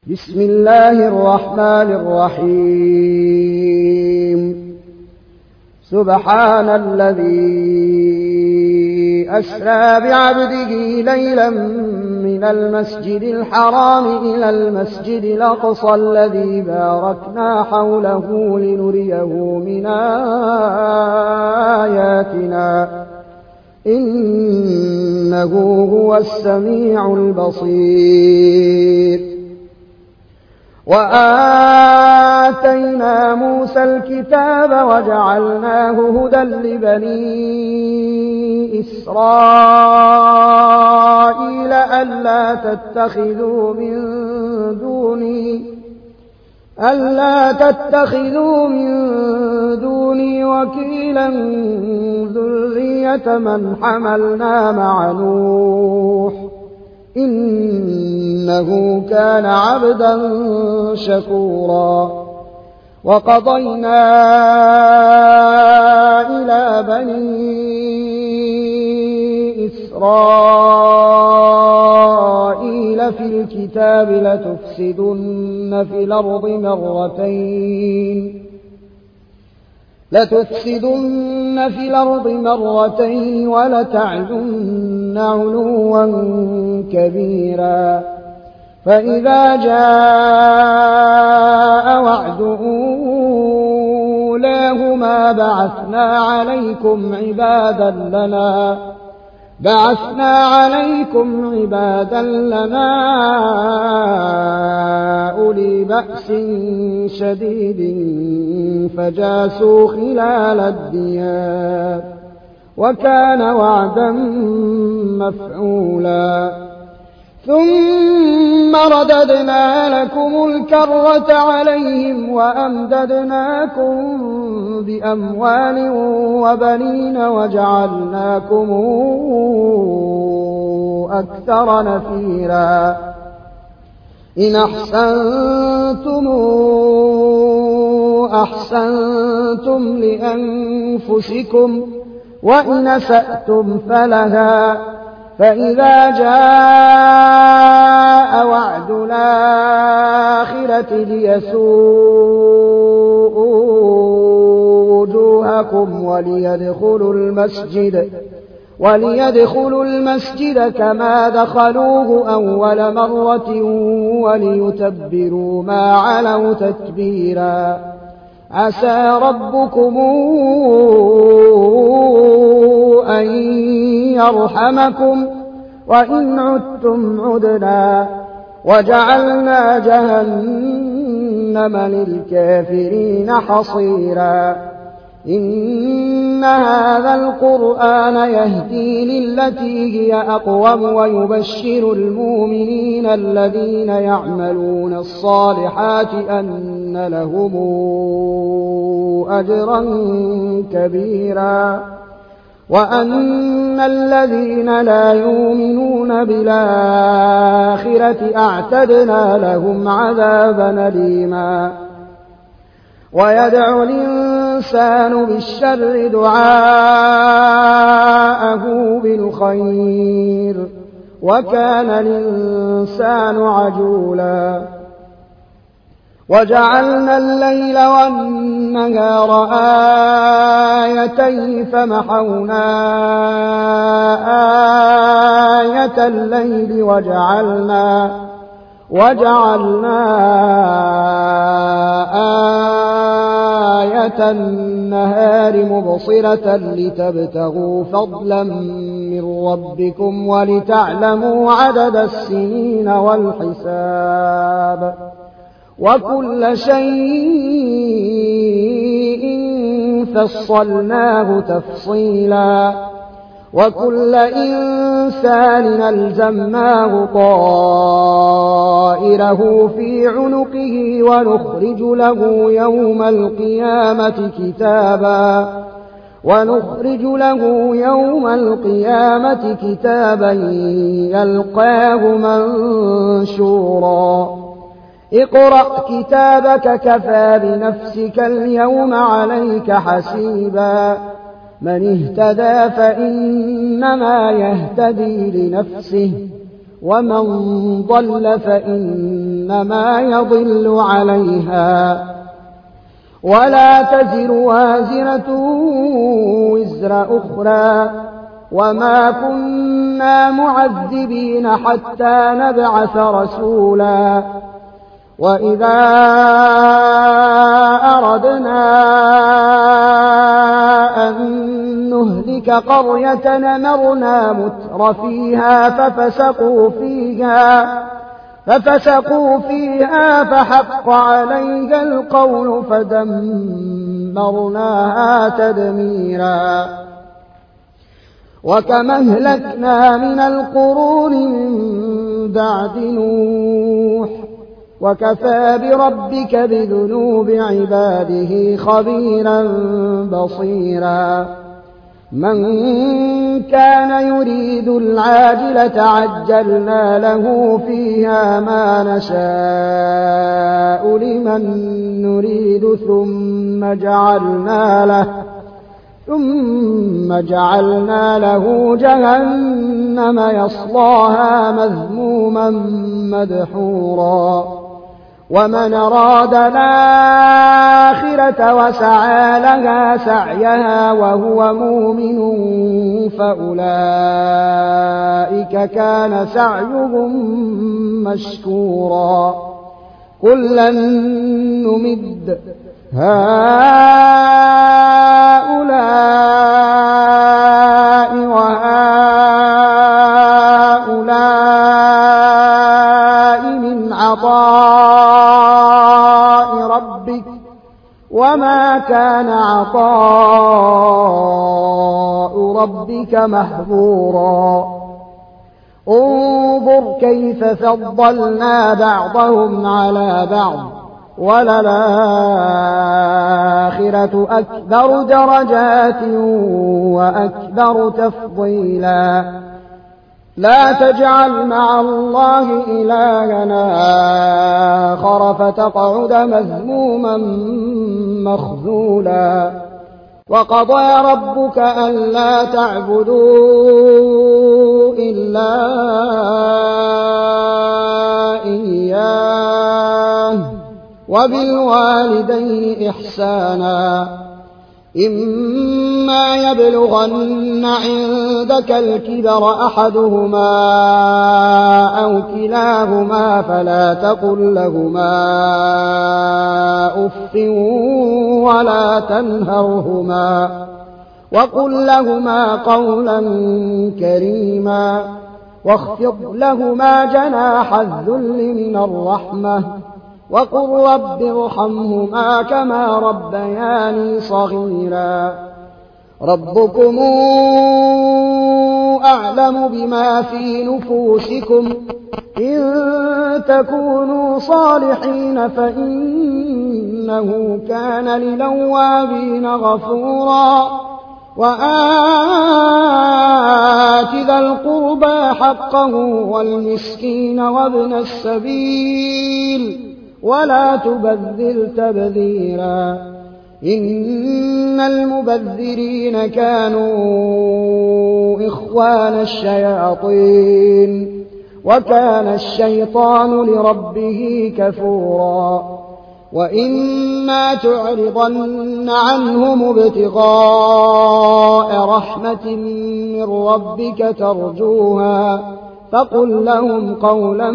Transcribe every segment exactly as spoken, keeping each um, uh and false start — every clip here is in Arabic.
بسم الله الرحمن الرحيم سبحان الذي أسرى بعبده ليلا من المسجد الحرام إلى المسجد الأقصى الذي باركنا حوله لنريه من آياتنا إنه هو السميع البصير. وآتينا موسى الكتاب وجعلناه هدى لبني إسرائيل ألا تتخذوا من دوني ألا تتخذوا من دوني وكيلا ذرية من حملنا مع نوح إنه كان عبدا شكورا. وقضينا إلى بني إسرائيل في الكتاب لتفسدن في الأرض مرتين لتفسدن في الأرض مرتين ولتعلن علوا كبيرا. فإذا جاء وعد أولاهما بعثنا عليكم عبادا لنا بعثنا عليكم عبادا لنا أولي بأس شديد فجاسوا خلال الديار وكان وعدا مفعولا. ثم رددنا لكم الكرة عليهم وأمددناكم بأموال وبنين وجعلناكم أكثر نفيرا. إن أحسنتم أحسنتم لأنفسكم وإن أسأتم فلها. فإذا جاء وعد الآخرة ليسوءوا وجوهكم وليدخلوا المسجد وليدخلوا المسجد كما دخلوه أول مرة وليتبروا ما علوا تتبيرا. عسى ربكم أن يرحمكم وإن عدتم عدنا وجعلنا جهنم للكافرين حصيرا. إن هذا القرآن يهدي للتي هي أقوم ويبشر المؤمنين الذين يعملون الصالحات أن لهم أجرا كبيرا وأن الذين لا يؤمنون بالآخرة أعتدنا لهم عذابا أليما. ويدعو الإنسان بالشر دعاءه بالخير وكان الإنسان عجولا. وجعلنا الليل والنهار آيتين فمحونا آية الليل وجعلنا وجعلنا آية النهار مبصرة لتبتغوا فضلا من ربكم ولتعلموا عدد السنين والحساب وكل شيء فصلناه تفصيلا. وكل إنسان ألزمناه طائره في عنقه ونخرج له يوم القيامة كتابا ونخرج له يوم القيامة كتابا يلقاه منشورا. اقرأ كتابك كفى بنفسك اليوم عليك حسيبا. من اهتدى فإنما يهتدي لنفسه ومن ضل فإنما يضل عليها ولا تزر وازرة وزر أخرى وما كنا معذبين حتى نبعث رسولا وإذا أردنا أن نهلك قرية أمرنا متر فيها ففسقوا فيها ففسقوا فيها فحق عليها القول فدمرناها تدميرا وكم أهلكنا من القرون من بعد نوح وكفى بربك بذنوب عباده خبيرا بصيرا من كان يريد العاجلة عجلنا له فيها ما نشاء لمن نريد ثم جعلنا له ثم جعلنا له جهنم يصلاها مذموما مدحورا ومن أراد الآخرة وسعى لها سعيها وهو مؤمن فأولئك كان سعيهم مشكورا كلا نمد هؤلاء وهؤلاء من عطاء ربك وما كان عطاء ربك محظورا انظر كيف فضلنا بعضهم على بعض وللآخرة أكبر درجات وأكبر تفضيلا لا تجعل مع الله إلهنا آخر فتقعد مذموما مخذولا وقضى ربك ألا تعبدوا إلا إياه وبالوالدين إحسانا إما يبلغن عندك الكبر أحدهما أو كلاهما فلا تقل لهما أف ولا تنهرهما وقل لهما قولا كريما واخفض لهما جناح الذل من الرحمة وقل رب ارحمهما كما ربياني صغيرا ربكم أعلم بما في نفوسكم إن تكونوا صالحين فإنه كان للأوابين غفورا وآت ذا القربى حقه والمسكين وابن السبيل ولا تبذل تبذيرا إن المبذرين كانوا إخوان الشياطين وكان الشيطان لربه كفورا وإما تعرضن عنهم ابتغاء رحمة من ربك ترجوها فقل لهم قولا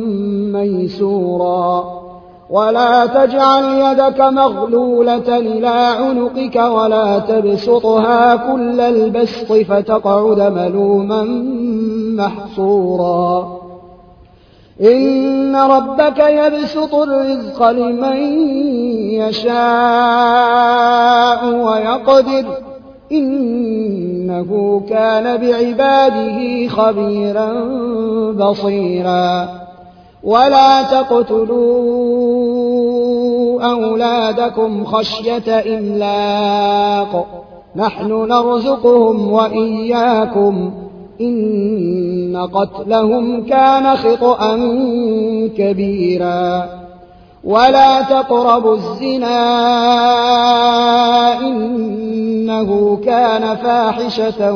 ميسورا ولا تجعل يدك مغلولة إلى عنقك ولا تبسطها كل البسط فتقعد ملوما محصورا إن ربك يبسط الرزق لمن يشاء ويقدر إنه كان بعباده خبيرا بصيرا ولا تقتلوا أولادكم خشية إملاق نحن نرزقهم وإياكم إن قتلهم كان خطأ كبيرا ولا تقربوا الزنا إنه كان فاحشة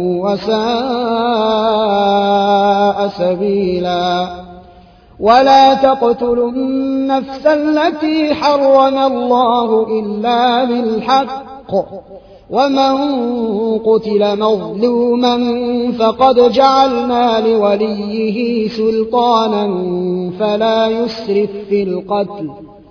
وساء سبيلا ولا تقتلوا النفس التي حرم الله إلا بالحق ومن قتل مظلوما فقد جعلنا لوليه سلطانا فلا يسرف في القتل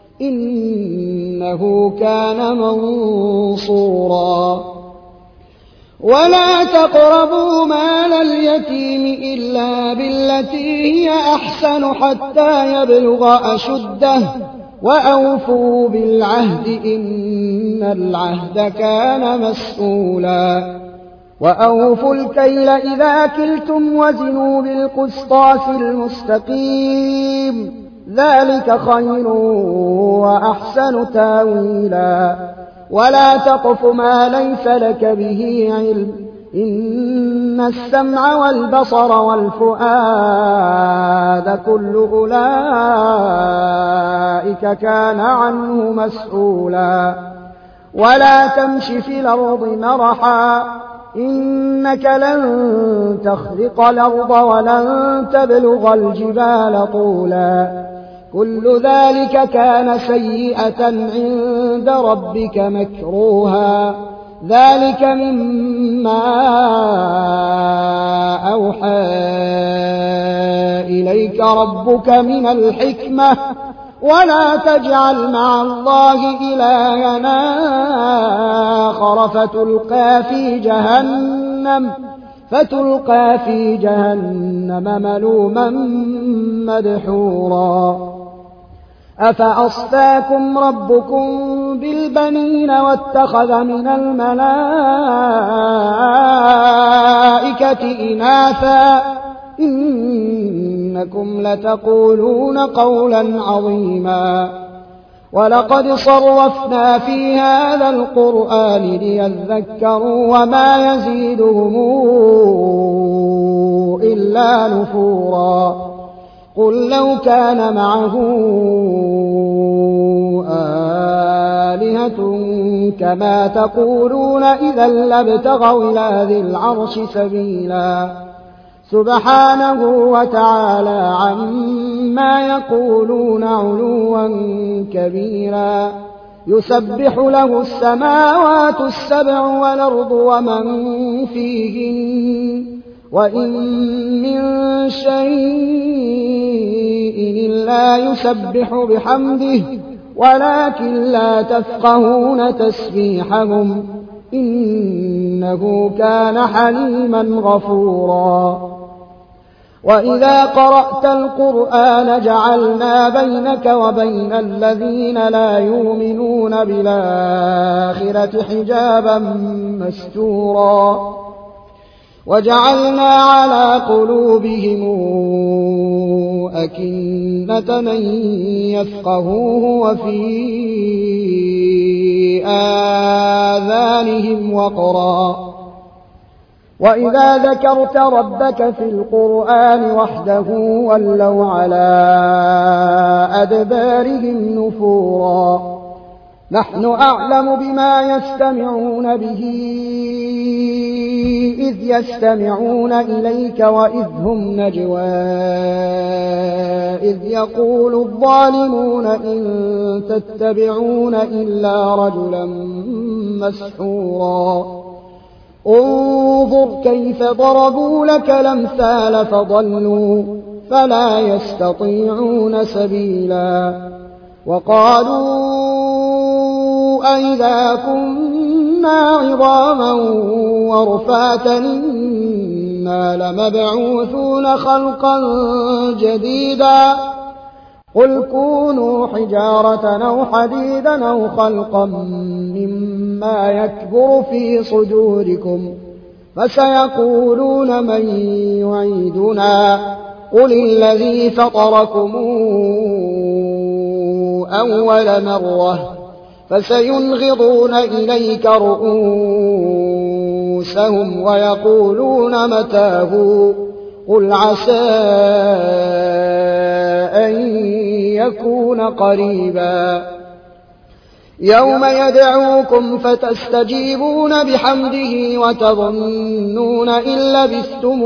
إنه كان منصورا ولا تقربوا مال اليتيم إلا بالتي هي أحسن حتى يبلغ أشده وأوفوا بالعهد إن العهد كان مسؤولا وأوفوا الكيل إذا كلتم وزنوا بالقسطاس المستقيم ذلك خير وأحسن تاويلا ولا تقف ما ليس لك به علم إن السمع والبصر والفؤاد كل أولئك كان عنه مسؤولا ولا تمش في الأرض مرحا إنك لن تخرق الأرض ولن تبلغ الجبال طولا كل ذلك كان سيئة عند ربك مكروها ذلك مما أوحى إليك ربك من الحكمة ولا تجعل مع الله إلها آخر فتلقى في جهنم فتلقى في جهنم ملوما مدحورا أفأصفاكم ربكم بالبنين واتخذ من الملائكة إناثا إنكم لتقولون قولا عظيما ولقد صرفنا في هذا القرآن ليذكروا وما يزيدهم إلا نفورا قل لو كان معه آلهة كما تقولون إذا لابتغوا إلى ذي العرش سبيلا سبحانه وتعالى عما يقولون علوا كبيرا يسبح له السماوات السبع والأرض ومن فيهن وإن من شيء إلا يسبح بحمده ولكن لا تفقهون تسبيحهم إنه كان حليما غفورا وإذا قرأت القرآن جعلنا بينك وبين الذين لا يؤمنون بالآخرة حجابا مستورا وجعلنا على قلوبهم أكنة أن يفقهوه وفي آذانهم وقرا وإذا ذكرت ربك في القرآن وحده ولوا على أدبارهم نفورا نحن أعلم بما يستمعون به إذ يستمعون إليك وإذ هم نجوى إذ يقول الظالمون إن تتبعون إلا رجلا مسحورا انظر كيف ضربوا لك الأمثال فضلوا فلا يستطيعون سبيلا وقالوا أئذا كنا عظاما ورفاتا إنا لمبعوثون خلقا جديدا قل كونوا حجارة أو حديدا أو خلقا مما يكبر في صدوركم فسيقولون من يعيدنا قل الذي فطركم أول مرة فسينغضون إليك رؤوسهم ويقولون متاه قل عسى أن يكون قريبا يوم يدعوكم فتستجيبون بحمده وتظنون إن لبثتم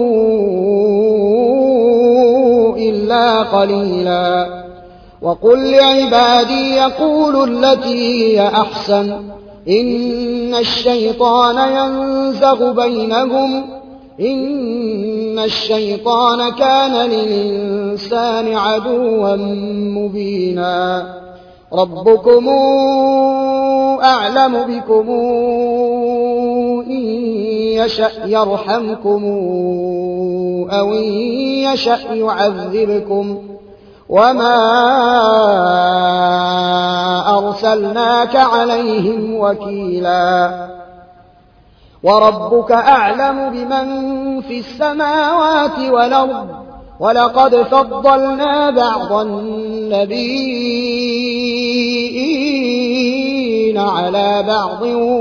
إلا قليلا وقل لعبادي يقولوا التي هي أحسن إن الشيطان ينزغ بينهم إن الشيطان كان للإنسان عدوا مبينا ربكم أعلم بكم إن يشأ يرحمكم أو إن يشأ يعذبكم وما أرسلناك عليهم وكيلا وربك أعلم بمن في السماوات والأرض ولقد فضلنا بعض النبيين على بعض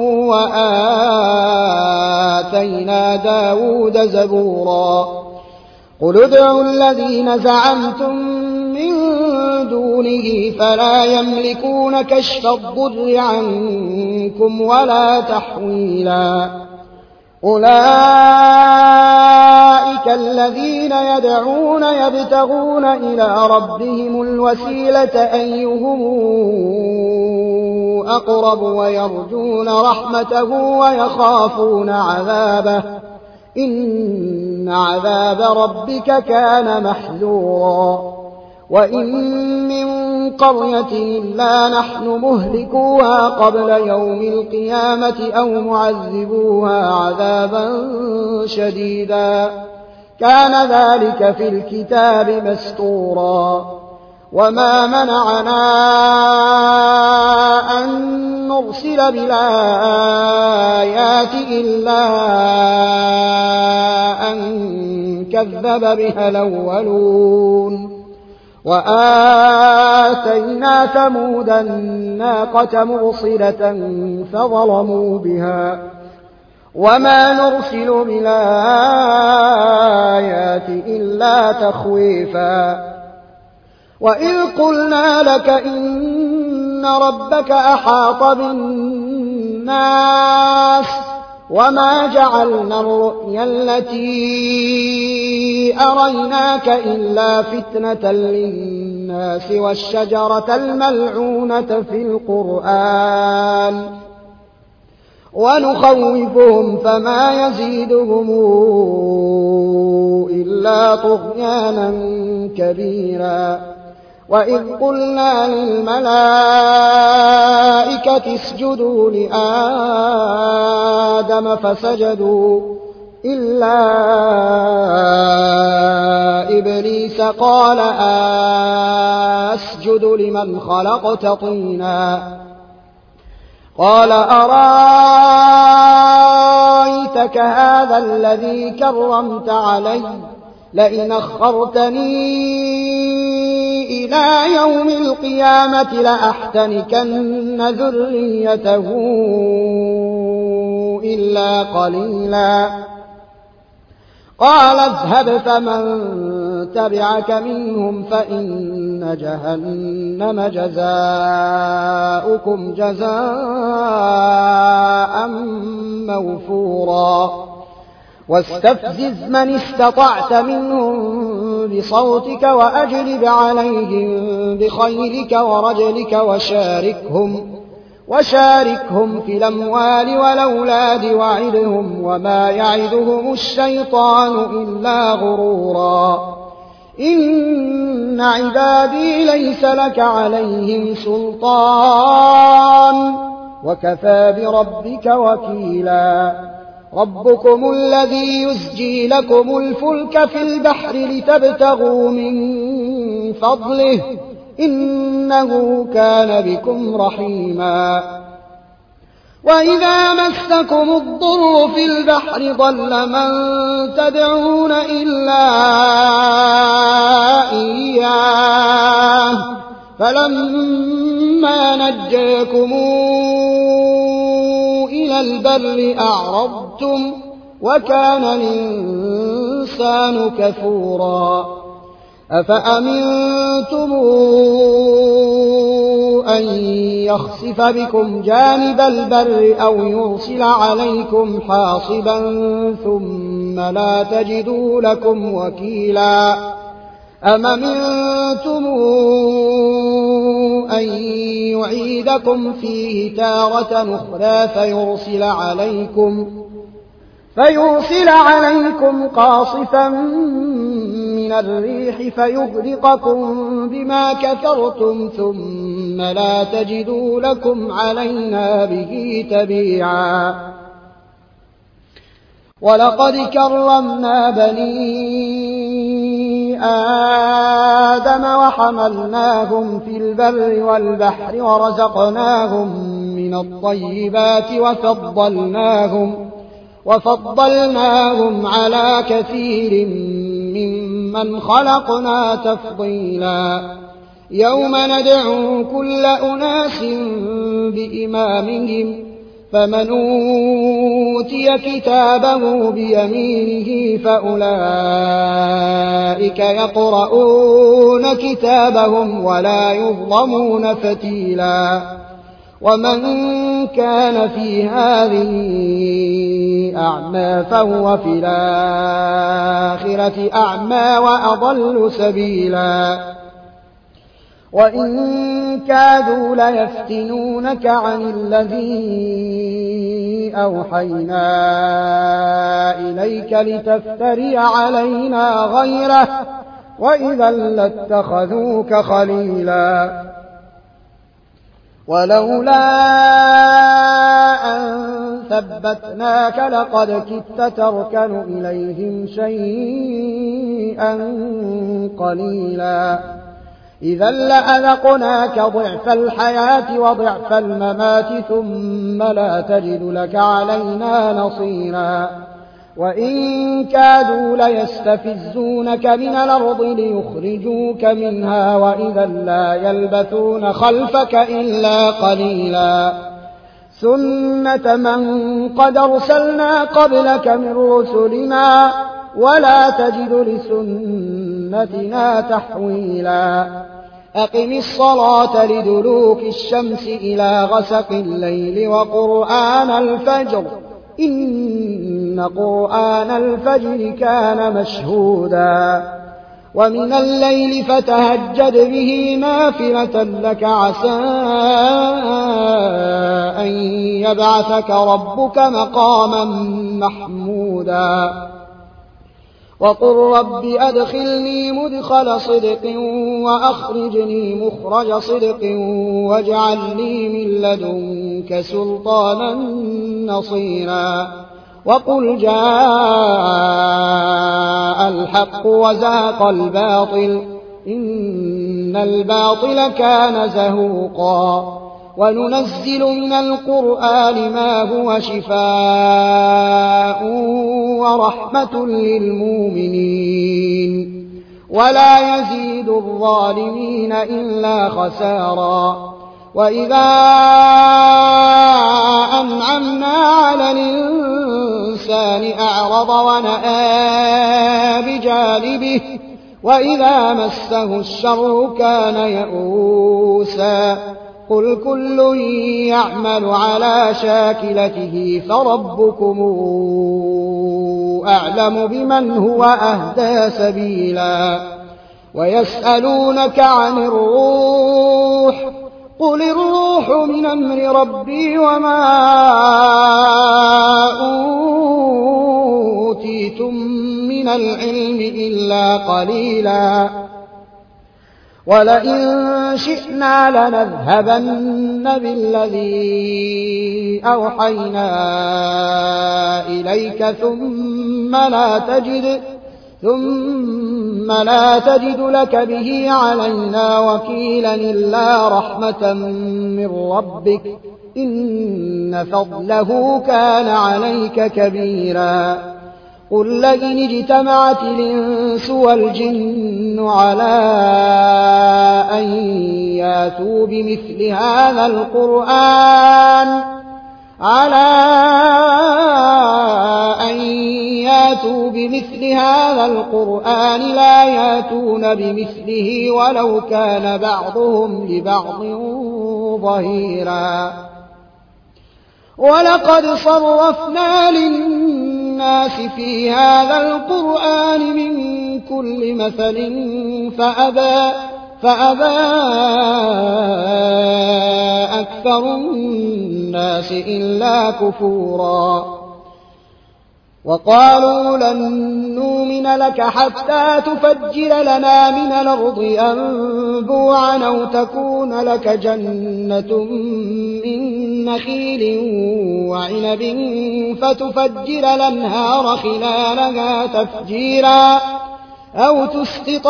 وآتينا داود زبورا قل ادعوا الذين زعمتم من دونه فلا يملكون كشف الضر عنكم ولا تحويلا أولئك الذين يدعون يبتغون إلى ربهم الوسيلة أيهم أقرب ويرجون رحمته ويخافون عذابه إن عذاب ربك كان محذورا وإن من قرية إلا نحن مهلكوها قبل يوم القيامة أو معذبوها عذابا شديدا كان ذلك في الكتاب مسطورا وما منعنا أن نرسل بالآيات إلا أن كذب بها الأولون وآتينا ثمود الناقة مبصرة فظلموا بها وما نرسل بالآيات إلا تخويفا وإذ قلنا لك إن ربك أحاط بالناس وما جعلنا الرؤيا التي أريناك إلا فتنة للناس والشجرة الملعونة في القرآن ونخوفهم فما يزيدهم إلا طغيانا كبيرا وإذ قلنا للملائكة اسجدوا لآدم فسجدوا إلا إبليس قال أسجد لمن خلقت طينا قال أرايتك هذا الذي كرمت علي لئن أخرتني إلى يوم القيامة لأحتنكن ذريته إلا قليلا قال اذهب فمن تبعك منهم فإن جهنم جزاؤكم جزاء موفورا واستفزز من استطعت منهم بصوتك وأجلب عليهم بخيلك ورجلك وشاركهم وشاركهم في الأموال والأولاد وعدهم وما يعدهم الشيطان إلا غرورا إن عبادي ليس لك عليهم سلطان وكفى بربك وكيلا ربكم الذي يزجي لكم الفلك في البحر لتبتغوا من فضله إنه كان بكم رحيما وإذا مسكم الضر في البحر ضل من تدعون إلا إياه فلما نجاكم إلى البر أعرضتم وكان الإنسان كفورا أفأمنتم أن يخسف بكم جانب البر أو يرسل عليكم حاصبا ثم لا تجدوا لكم وكيلا أم أمنتم أن يعيدكم فيه تارة أخرى فيرسل عليكم فيرسل عليكم قاصفا من الريح فيغرقكم بما كفرتم ثم لا تجدوا لكم علينا به تبيعا ولقد كرمنا بني آدم وحملناهم في البر والبحر ورزقناهم من الطيبات وفضلناهم وفضلناهم على كثير ممن خلقنا تفضيلا يوم ندعو كل أناس بإمامهم فمن أوتي كتابه بيمينه فأولئك يقرؤون كتابهم ولا يظلمون فتيلا ومن كان في هذه أعمى فهو في الآخرة أعمى وأضل سبيلا وإن كادوا ليفتنونك عن الذي أوحينا إليك لتفتري علينا غيره وإذا لاتخذوك خليلا ولولا أن ثبتناك لقد كدت تركن إليهم شيئا قليلا إذا لأذقناك ضعف الحياة وضعف الممات ثم لا تجد لك علينا نصيرا وإن كادوا ليستفزونك من الأرض ليخرجوك منها وإذا لا يلبثون خلفك إلا قليلا سنة من قد أرسلنا قبلك من رسلنا ولا تجد لسنتنا تحويلا أقم الصلاة لدلوك الشمس إلى غسق الليل وقرآن الفجر إن قرآن الفجر كان مشهودا ومن الليل فتهجد به نافلة لك عسى أن يبعثك ربك مقاما محمودا وقل رب أدخلني مدخل صدق وأخرجني مخرج صدق واجعل لي من لدنك سلطانا نصيرا وقل جاء الحق وزهق الباطل إن الباطل كان زهوقا وننزل من القرآن ما هو شفاء ورحمة للمؤمنين ولا يزيد الظالمين إلا خسارا وإذا أنعمنا على الإنسان أعرض ونأى بجانبه وإذا مسه الشر كان يئوسا قل كل يعمل على شاكلته فربكم أعلم بمن هو أهدى سبيلا ويسألونك عن الروح قل الروح من أمر ربي وما أوتيتم من العلم إلا قليلا ولئن شئنا لنذهبن بالذي أوحينا إليك ثم لا تجد ثم لا تجد لك به علينا وكيلا إلا رحمة من ربك إن فضله كان عليك كبيرا قل لئن اجتمعت الإنس والجن على أن ياتوا بمثل هذا القرآن على أن ياتوا بمثل هذا القرآن لا ياتون بمثله ولو كان بعضهم لبعض ظهيرا ولقد صرفنا للناس في هذا القرآن من كل مثل فأبى, فأبى أكثر الناس إلا كفورا وقالوا لن نؤمن لك حتى تفجر لنا من الأرض ينبوعا أو تكون لك جنة من نخيل وعنب فتفجر الأنهار خلالها تفجيرا أو تسقط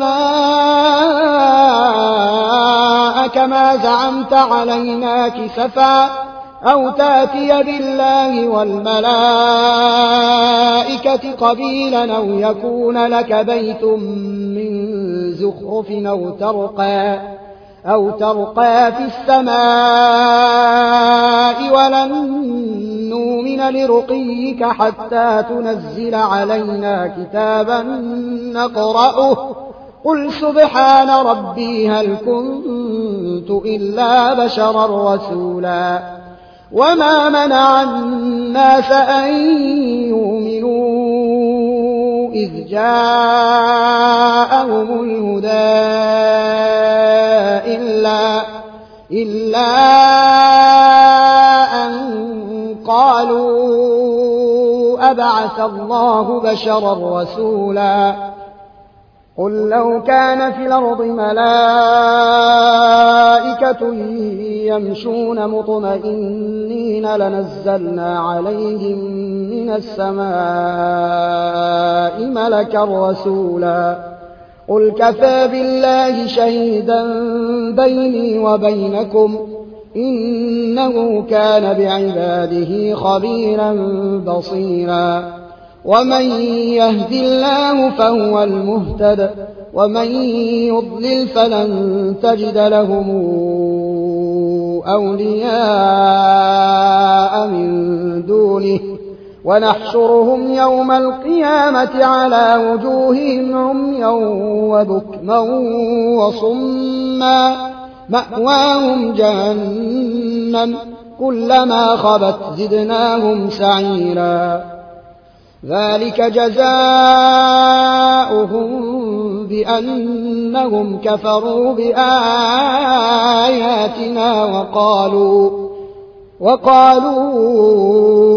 السماء كما زعمت علينا كسفا أو تأتي بالله والملائكة قبيلا أو يكون لك بيت من زخرف أو ترقى, أو ترقى في السماء ولن نؤمن لرقيك حتى تنزل علينا كتابا نقرأه قل سبحان ربي هل كنت إلا بشرا رسولا وما منع الناس أن يؤمنوا إذ جاءهم الهدى إلا, إلا أن قالوا أبعث الله بشرا رسولا قل لو كان في الأرض ملائكة يمشون مطمئنين لنزلنا عليهم من السماء ملكا رسولا قل كفى بالله شهيدا بيني وبينكم إنه كان بعباده خبيرا بصيرا ومن يهد الله فهو المهتد ومن يضلل فلن تجد لهم أولياء من دونه ونحشرهم يوم القيامة على وجوههم عميا وبكما وصما مأواهم جهنم كلما خبت زدناهم سعيرا ذلك جزاؤهم بأنهم كفروا بآياتنا وقالوا وقالوا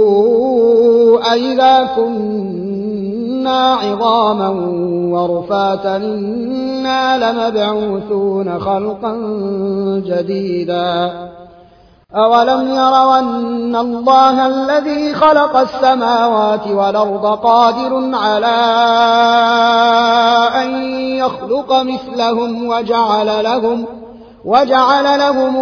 أئذا كنا عظاما ورفاتا إنا لمبعوثون خلقا جديدا أولم يروا أن الله الذي خلق السماوات والأرض قادر على أن يخلق مثلهم وجعل لهم, وجعل لهم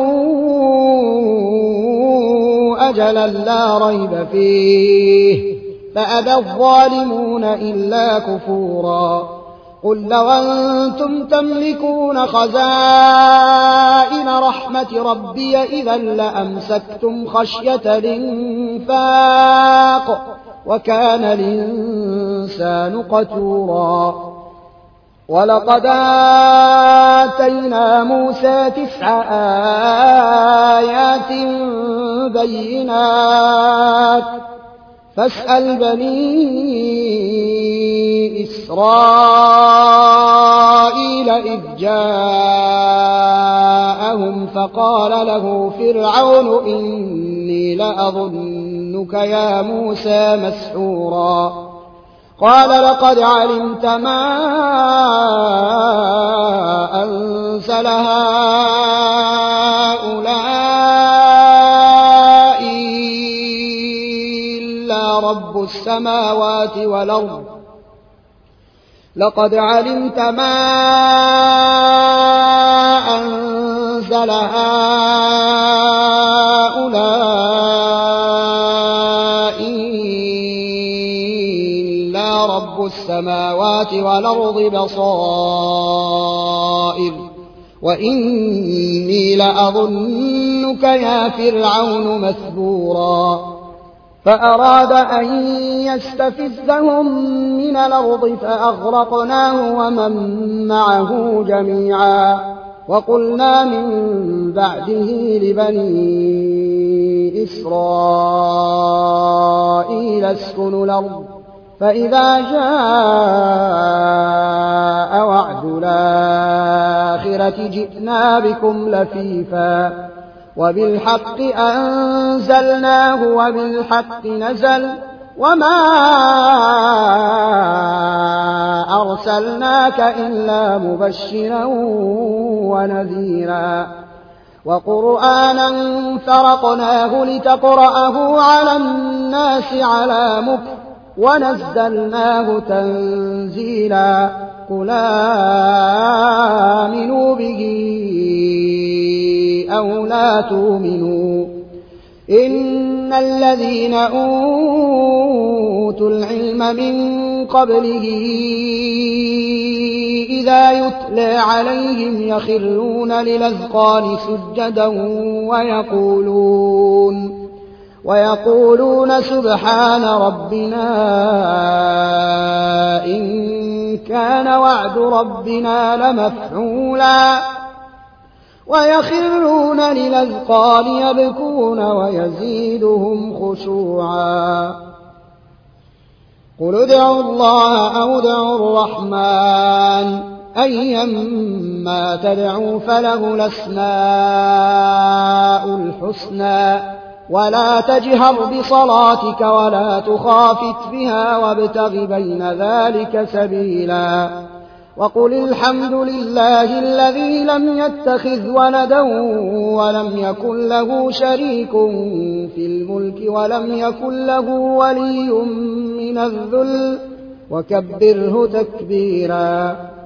أجلا لا ريب فيه فأبى الظالمون إلا كفورا قل لو أنتم تملكون خزائن رحمة ربي إذا لأمسكتم خشية الإنفاق وكان الإنسان قتورا ولقد آتينا موسى تسع آيات بينات فاسأل بني إسرائيل إذ جاءهم فقال له فرعون إني لأظنك يا موسى مسحورا قال لقد علمت ما أنزل هؤلاء إلا رب السماوات والأرض لقد علمت ما أنزل هؤلاء إلا رب السماوات والأرض بصائر وإني لأظنك يا فرعون مثبورا فأراد أن يستفزهم من الأرض فأغرقناه ومن معه جميعا وقلنا من بعده لبني إسرائيل اسكنوا الأرض فإذا جاء وعد الآخرة جئنا بكم لفيفا وبالحق أنزلناه وبالحق نزل وما أرسلناك إلا مبشرا ونذيرا وقرآنا فرقناه لتقرأه على الناس على مكث ونزلناه تنزيلا قل آمنوا به أو لا تؤمنوا إن الذين أوتوا العلم من قبله إذا يتلى عليهم يخرون للأذقان سجدا ويقولون ويقولون سبحان ربنا إن كان وعد ربنا لمفعولا ويخرون للأذقان يبكون ويزيدهم خشوعا قل ادعوا الله أو ادعوا الرحمن أيما تدعوا فله الأسماء الحسنى ولا تجهر بصلاتك ولا تخافت بها وابتغ بين ذلك سبيلا وقل الحمد لله الذي لم يتخذ ولدا ولم يكن له شريك في الملك ولم يكن له ولي من الذل وكبره تكبيرا